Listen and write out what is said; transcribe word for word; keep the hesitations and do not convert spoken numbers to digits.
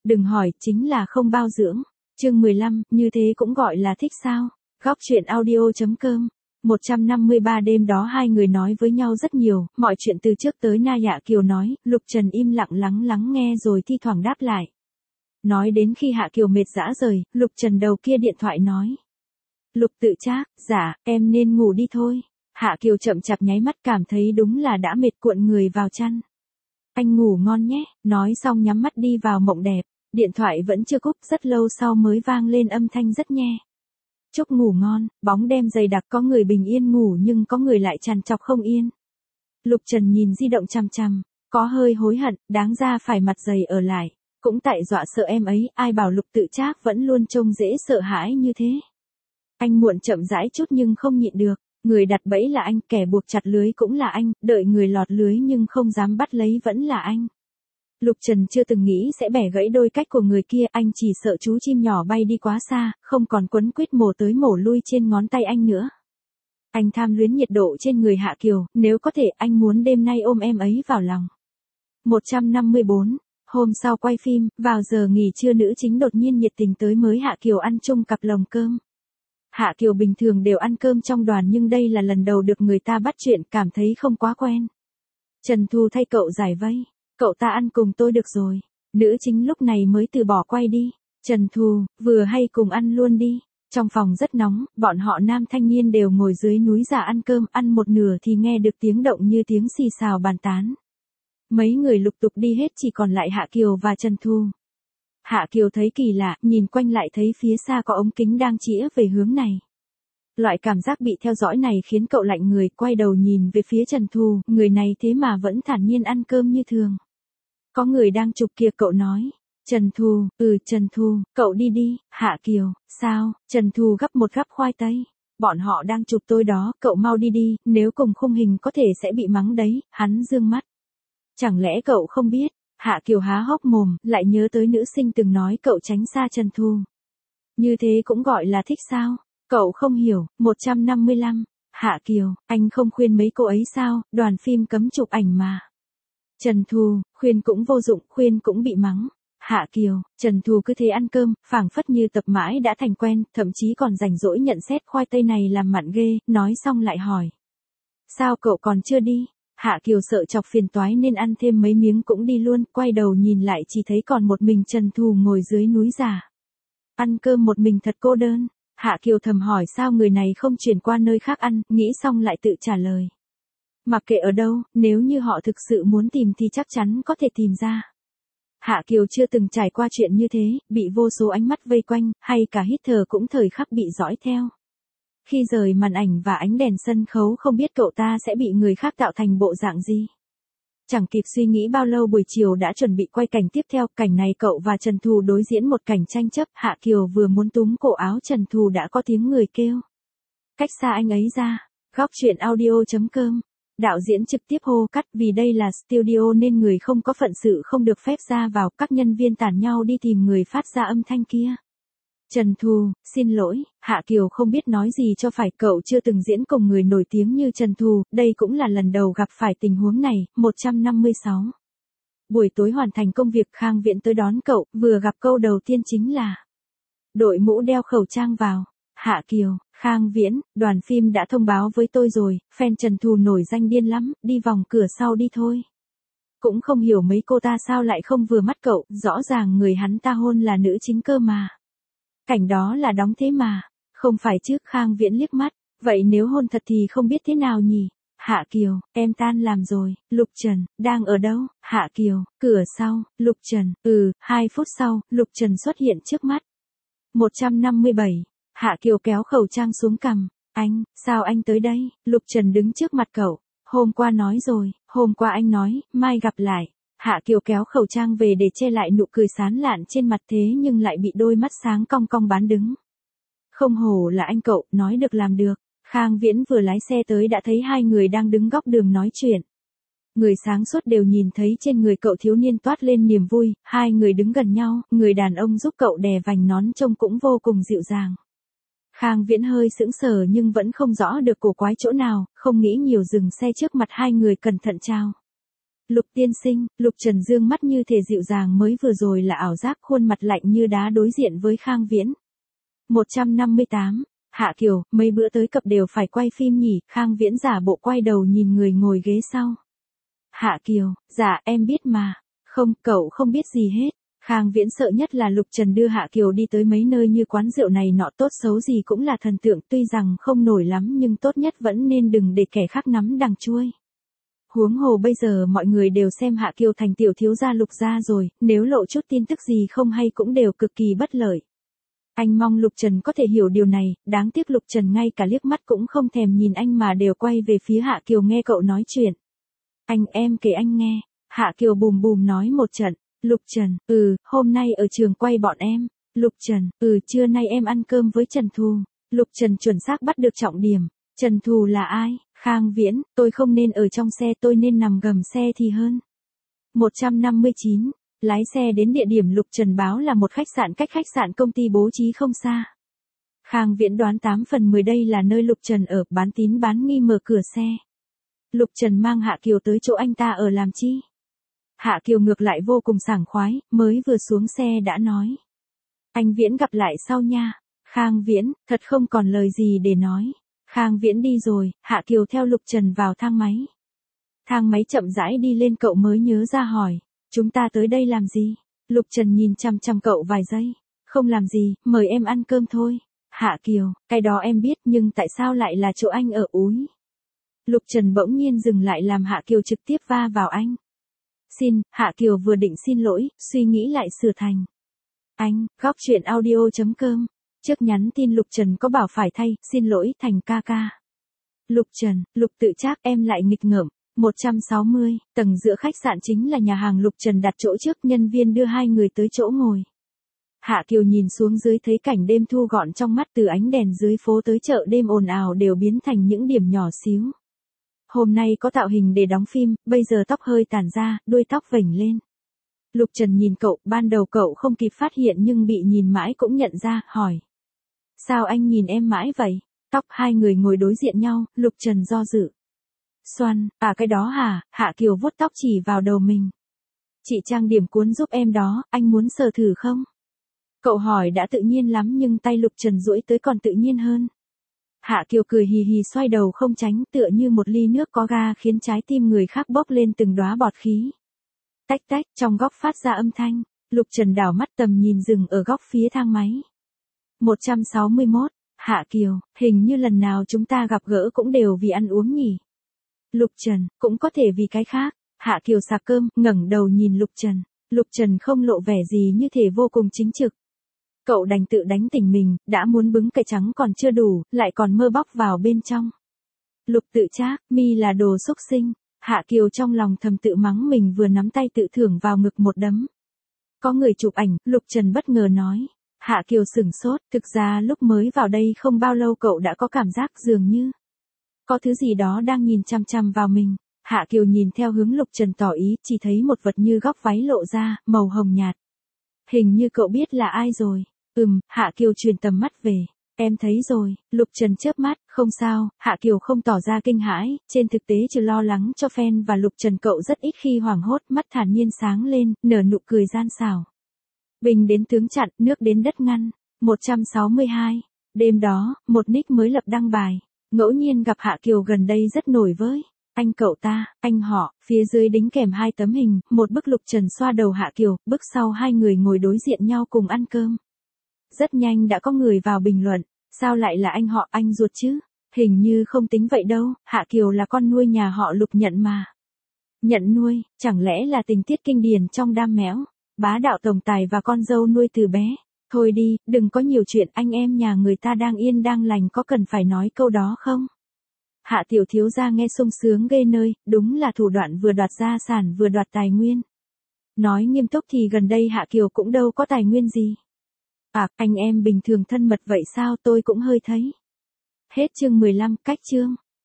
Đừng hỏi, chính là không bao dưỡng. Chương mười lăm, như thế cũng gọi là thích sao? Góc truyện audio chấm com. một trăm năm mươi ba đêm đó hai người nói với nhau rất nhiều, mọi chuyện từ trước tới nay Hạ Kiều nói, Lục Trần im lặng lắng lắng nghe rồi thi thoảng đáp lại. Nói đến khi Hạ Kiều mệt rã rời, Lục Trần đầu kia điện thoại nói. Lục Tự Trác, dạ, em nên ngủ đi thôi. Hạ Kiều chậm chạp nháy mắt cảm thấy đúng là đã mệt cuộn người vào chăn. Anh ngủ ngon nhé, nói xong nhắm mắt đi vào mộng đẹp. Điện thoại vẫn chưa cúp, rất lâu sau mới vang lên âm thanh rất nhe. Chúc ngủ ngon, bóng đêm dày đặc, có người bình yên ngủ nhưng có người lại trằn trọc không yên. Lục Trần nhìn di động chằm chằm, có hơi hối hận, đáng ra phải mặt dày ở lại. Cũng tại dọa sợ em ấy, ai bảo Lục Tự Trác vẫn luôn trông dễ sợ hãi như thế. Anh muộn chậm rãi chút nhưng không nhịn được, người đặt bẫy là anh, kẻ buộc chặt lưới cũng là anh, đợi người lọt lưới nhưng không dám bắt lấy vẫn là anh. Lục Trần chưa từng nghĩ sẽ bẻ gãy đôi cách của người kia, anh chỉ sợ chú chim nhỏ bay đi quá xa, không còn quấn quýt mổ tới mổ lui trên ngón tay anh nữa. Anh tham luyến nhiệt độ trên người Hạ Kiều, nếu có thể anh muốn đêm nay ôm em ấy vào lòng. một trăm năm mươi bốn, hôm sau quay phim, vào giờ nghỉ trưa nữ chính đột nhiên nhiệt tình tới mới Hạ Kiều ăn chung cặp lồng cơm. Hạ Kiều bình thường đều ăn cơm trong đoàn nhưng đây là lần đầu được người ta bắt chuyện, cảm thấy không quá quen. Trần Thu thay cậu giải vây. Cậu ta ăn cùng tôi được rồi. Nữ chính lúc này mới từ bỏ quay đi. Trần Thu, vừa hay cùng ăn luôn đi. Trong phòng rất nóng, bọn họ nam thanh niên đều ngồi dưới núi giả ăn cơm, ăn một nửa thì nghe được tiếng động như tiếng xì xào bàn tán. Mấy người lục tục đi hết, chỉ còn lại Hạ Kiều và Trần Thu. Hạ Kiều thấy kỳ lạ, nhìn quanh lại thấy phía xa có ống kính đang chĩa về hướng này. Loại cảm giác bị theo dõi này khiến cậu lạnh người, quay đầu nhìn về phía Trần Thu, người này thế mà vẫn thản nhiên ăn cơm như thường. Có người đang chụp kìa, cậu nói. Trần Thu, ừ Trần Thu, cậu đi đi. Hạ Kiều, sao? Trần Thu gắp một gắp khoai tây. Bọn họ đang chụp tôi đó, cậu mau đi đi, nếu cùng khung hình có thể sẽ bị mắng đấy. Hắn dương mắt. Chẳng lẽ cậu không biết? Hạ Kiều há hốc mồm, lại nhớ tới nữ sinh từng nói cậu tránh xa Trần Thu. Như thế cũng gọi là thích sao? Cậu không hiểu. một trăm năm mươi lăm, Hạ Kiều, anh không khuyên mấy cô ấy sao, đoàn phim cấm chụp ảnh mà. Trần Thu, khuyên cũng vô dụng, khuyên cũng bị mắng. Hạ Kiều, Trần Thu cứ thế ăn cơm, phảng phất như tập mãi đã thành quen, thậm chí còn rảnh rỗi nhận xét khoai tây này làm mặn ghê, nói xong lại hỏi. Sao cậu còn chưa đi? Hạ Kiều sợ chọc phiền toái nên ăn thêm mấy miếng cũng đi luôn, quay đầu nhìn lại chỉ thấy còn một mình Trần Thu ngồi dưới núi giả. Ăn cơm một mình thật cô đơn. Hạ Kiều thầm hỏi sao người này không chuyển qua nơi khác ăn, nghĩ xong lại tự trả lời. Mặc kệ ở đâu, nếu như họ thực sự muốn tìm thì chắc chắn có thể tìm ra. Hạ Kiều chưa từng trải qua chuyện như thế, bị vô số ánh mắt vây quanh, hay cả hít thở cũng thời khắc bị dõi theo. Khi rời màn ảnh và ánh đèn sân khấu không biết cậu ta sẽ bị người khác tạo thành bộ dạng gì. Chẳng kịp suy nghĩ bao lâu buổi chiều đã chuẩn bị quay cảnh tiếp theo, cảnh này cậu và Trần Thu đối diễn một cảnh tranh chấp, Hạ Kiều vừa muốn túm cổ áo Trần Thu đã có tiếng người kêu. Cách xa anh ấy ra. Góc truyện audio chấm com. Đạo diễn trực tiếp hô cắt, vì đây là studio nên người không có phận sự không được phép ra vào, các nhân viên tản nhau đi tìm người phát ra âm thanh kia. Trần Thu, xin lỗi. Hạ Kiều không biết nói gì cho phải, cậu chưa từng diễn cùng người nổi tiếng như Trần Thu, đây cũng là lần đầu gặp phải tình huống này. một trăm năm mươi sáu. Buổi tối hoàn thành công việc, Khang Viễn tới đón cậu, vừa gặp câu đầu tiên chính là đội mũ đeo khẩu trang vào. Hạ Kiều, Khang Viễn, đoàn phim đã thông báo với tôi rồi, fan Trần Thu nổi danh điên lắm, đi vòng cửa sau đi thôi. Cũng không hiểu mấy cô ta sao lại không vừa mắt cậu, rõ ràng người hắn ta hôn là nữ chính cơ mà. Cảnh đó là đóng thế mà, không phải chứ? Khang Viễn liếc mắt, vậy nếu hôn thật thì không biết thế nào nhỉ? Hạ Kiều, em tan làm rồi. Lục Trần, đang ở đâu? Hạ Kiều, cửa sau. Lục Trần, ừ, hai phút sau, Lục Trần xuất hiện trước mắt. một trăm năm mươi bảy, Hạ Kiều kéo khẩu trang xuống cằm. Anh, sao anh tới đây? Lục Trần đứng trước mặt cậu. Hôm qua nói rồi, hôm qua anh nói, mai gặp lại. Hạ Kiều kéo khẩu trang về để che lại nụ cười sán lạn trên mặt thế nhưng lại bị đôi mắt sáng cong cong bán đứng. Không hổ là anh cậu, nói được làm được. Khang Viễn vừa lái xe tới đã thấy hai người đang đứng góc đường nói chuyện. Người sáng suốt đều nhìn thấy trên người cậu thiếu niên toát lên niềm vui, hai người đứng gần nhau, người đàn ông giúp cậu đè vành nón trông cũng vô cùng dịu dàng. Khang Viễn hơi sững sờ nhưng vẫn không rõ được cổ quái chỗ nào, không nghĩ nhiều dừng xe trước mặt hai người cẩn thận chào. Lục tiên sinh, Lục Trần dương mắt như thể dịu dàng mới vừa rồi là ảo giác, khuôn mặt lạnh như đá đối diện với Khang Viễn. một trăm năm mươi tám, Hạ Kiều, mấy bữa tới cập đều phải quay phim nhỉ? Khang Viễn giả bộ quay đầu nhìn người ngồi ghế sau. Hạ Kiều, dạ em biết mà. Không, cậu không biết gì hết. Khang Viễn sợ nhất là Lục Trần đưa Hạ Kiều đi tới mấy nơi như quán rượu này nọ, tốt xấu gì cũng là thần tượng, tuy rằng không nổi lắm nhưng tốt nhất vẫn nên đừng để kẻ khác nắm đằng chuôi. Huống hồ bây giờ mọi người đều xem Hạ Kiều thành tiểu thiếu gia Lục gia rồi, nếu lộ chút tin tức gì không hay cũng đều cực kỳ bất lợi. Anh mong Lục Trần có thể hiểu điều này, đáng tiếc Lục Trần ngay cả liếc mắt cũng không thèm nhìn anh mà đều quay về phía Hạ Kiều nghe cậu nói chuyện. Anh em kể anh nghe. Hạ Kiều bùm bùm nói một trận. Lục Trần, ừ, hôm nay ở trường quay bọn em. Lục Trần, ừ, trưa nay em ăn cơm với Trần Thù. Lục Trần chuẩn xác bắt được trọng điểm. Trần Thù là ai? Khang Viễn, tôi không nên ở trong xe, tôi nên nằm gầm xe thì hơn. một trăm năm mươi chín, lái xe đến địa điểm Lục Trần báo là một khách sạn cách khách sạn công ty bố trí không xa. Khang Viễn đoán tám phần mười đây là nơi Lục Trần ở, bán tín bán nghi mở cửa xe. Lục Trần mang Hạ Kiều tới chỗ anh ta ở làm chi? Hạ Kiều ngược lại vô cùng sảng khoái, mới vừa xuống xe đã nói. Anh Viễn gặp lại sau nha. Khang Viễn, thật không còn lời gì để nói. Khang Viễn đi rồi, Hạ Kiều theo Lục Trần vào thang máy. Thang máy chậm rãi đi lên, cậu mới nhớ ra hỏi. Chúng ta tới đây làm gì? Lục Trần nhìn chăm chăm cậu vài giây. Không làm gì, mời em ăn cơm thôi. Hạ Kiều, cái đó em biết nhưng tại sao lại là chỗ anh ở úi? Lục Trần bỗng nhiên dừng lại làm Hạ Kiều trực tiếp va vào anh. Xin, Hạ Kiều vừa định xin lỗi, suy nghĩ lại sửa thành. Anh, góc chuyện audio chấm com. Trước nhắn tin Lục Trần có bảo phải thay, xin lỗi thành ca ca. Lục Trần, Lục tự trác em lại nghịch ngợm. một trăm sáu mươi, tầng giữa khách sạn chính là nhà hàng Lục Trần đặt chỗ trước, nhân viên đưa hai người tới chỗ ngồi. Hạ Kiều nhìn xuống dưới thấy cảnh đêm thu gọn trong mắt, từ ánh đèn dưới phố tới chợ đêm ồn ào đều biến thành những điểm nhỏ xíu. Hôm nay có tạo hình để đóng phim, bây giờ tóc hơi tản ra, đuôi tóc vểnh lên. Lục Trần nhìn cậu, ban đầu cậu không kịp phát hiện nhưng bị nhìn mãi cũng nhận ra, hỏi. Sao anh nhìn em mãi vậy? Tóc. Hai người ngồi đối diện nhau, Lục Trần do dự. Xoăn, à cái đó hả? Hạ Kiều vuốt tóc chỉ vào đầu mình. Chị trang điểm cuốn giúp em đó, anh muốn sờ thử không? Cậu hỏi đã tự nhiên lắm nhưng tay Lục Trần duỗi tới còn tự nhiên hơn. Hạ Kiều cười hì hì xoay đầu không tránh, tựa như một ly nước có ga khiến trái tim người khác bốc lên từng đóa bọt khí. Tách tách, trong góc phát ra âm thanh. Lục Trần đảo mắt tầm nhìn dừng ở góc phía thang máy. một trăm sáu mươi mốt, Hạ Kiều, hình như lần nào chúng ta gặp gỡ cũng đều vì ăn uống nhỉ? Lục Trần, cũng có thể vì cái khác. Hạ Kiều sạc cơm, ngẩng đầu nhìn Lục Trần. Lục Trần không lộ vẻ gì như thể vô cùng chính trực. Cậu đành tự đánh tỉnh mình, đã muốn bứng cái trắng còn chưa đủ, lại còn mơ bóc vào bên trong. Lục tự trác, mi là đồ xúc sinh. Hạ Kiều trong lòng thầm tự mắng mình vừa nắm tay tự thưởng vào ngực một đấm. Có người chụp ảnh, Lục Trần bất ngờ nói. Hạ Kiều sửng sốt, thực ra lúc mới vào đây không bao lâu cậu đã có cảm giác dường như có thứ gì đó đang nhìn chăm chăm vào mình. Hạ Kiều nhìn theo hướng Lục Trần tỏ ý, chỉ thấy một vật như góc váy lộ ra, màu hồng nhạt. Hình như cậu biết là ai rồi. Ừm, Hạ Kiều truyền tầm mắt về. Em thấy rồi. Lục Trần chớp mắt, không sao. Hạ Kiều không tỏ ra kinh hãi, trên thực tế trừ lo lắng cho fan và Lục Trần cậu rất ít khi hoảng hốt, mắt thản nhiên sáng lên, nở nụ cười gian xảo. Bình đến tướng chặn, nước đến đất ngăn. một trăm sáu mươi hai. Đêm đó, một nick mới lập đăng bài. Ngẫu nhiên gặp Hạ Kiều gần đây rất nổi với. Anh cậu ta, anh họ, phía dưới đính kèm hai tấm hình, một bức Lục Trần xoa đầu Hạ Kiều, bức sau hai người ngồi đối diện nhau cùng ăn cơm. Rất nhanh đã có người vào bình luận, sao lại là anh họ, anh ruột chứ? Hình như không tính vậy đâu, Hạ Kiều là con nuôi nhà họ Lục Nhận mà. Nhận nuôi, chẳng lẽ là tình tiết kinh điển trong Đam Mẽo, bá đạo tổng tài và con dâu nuôi từ bé. Thôi đi, đừng có nhiều chuyện, anh em nhà người ta đang yên đang lành có cần phải nói câu đó không? Hạ tiểu thiếu gia nghe sung sướng ghê nơi, đúng là thủ đoạn vừa đoạt gia sản vừa đoạt tài nguyên. Nói nghiêm túc thì gần đây Hạ Kiều cũng đâu có tài nguyên gì. À, anh em bình thường thân mật vậy sao, tôi cũng hơi thấy. Hết chương mười lăm, cách chương.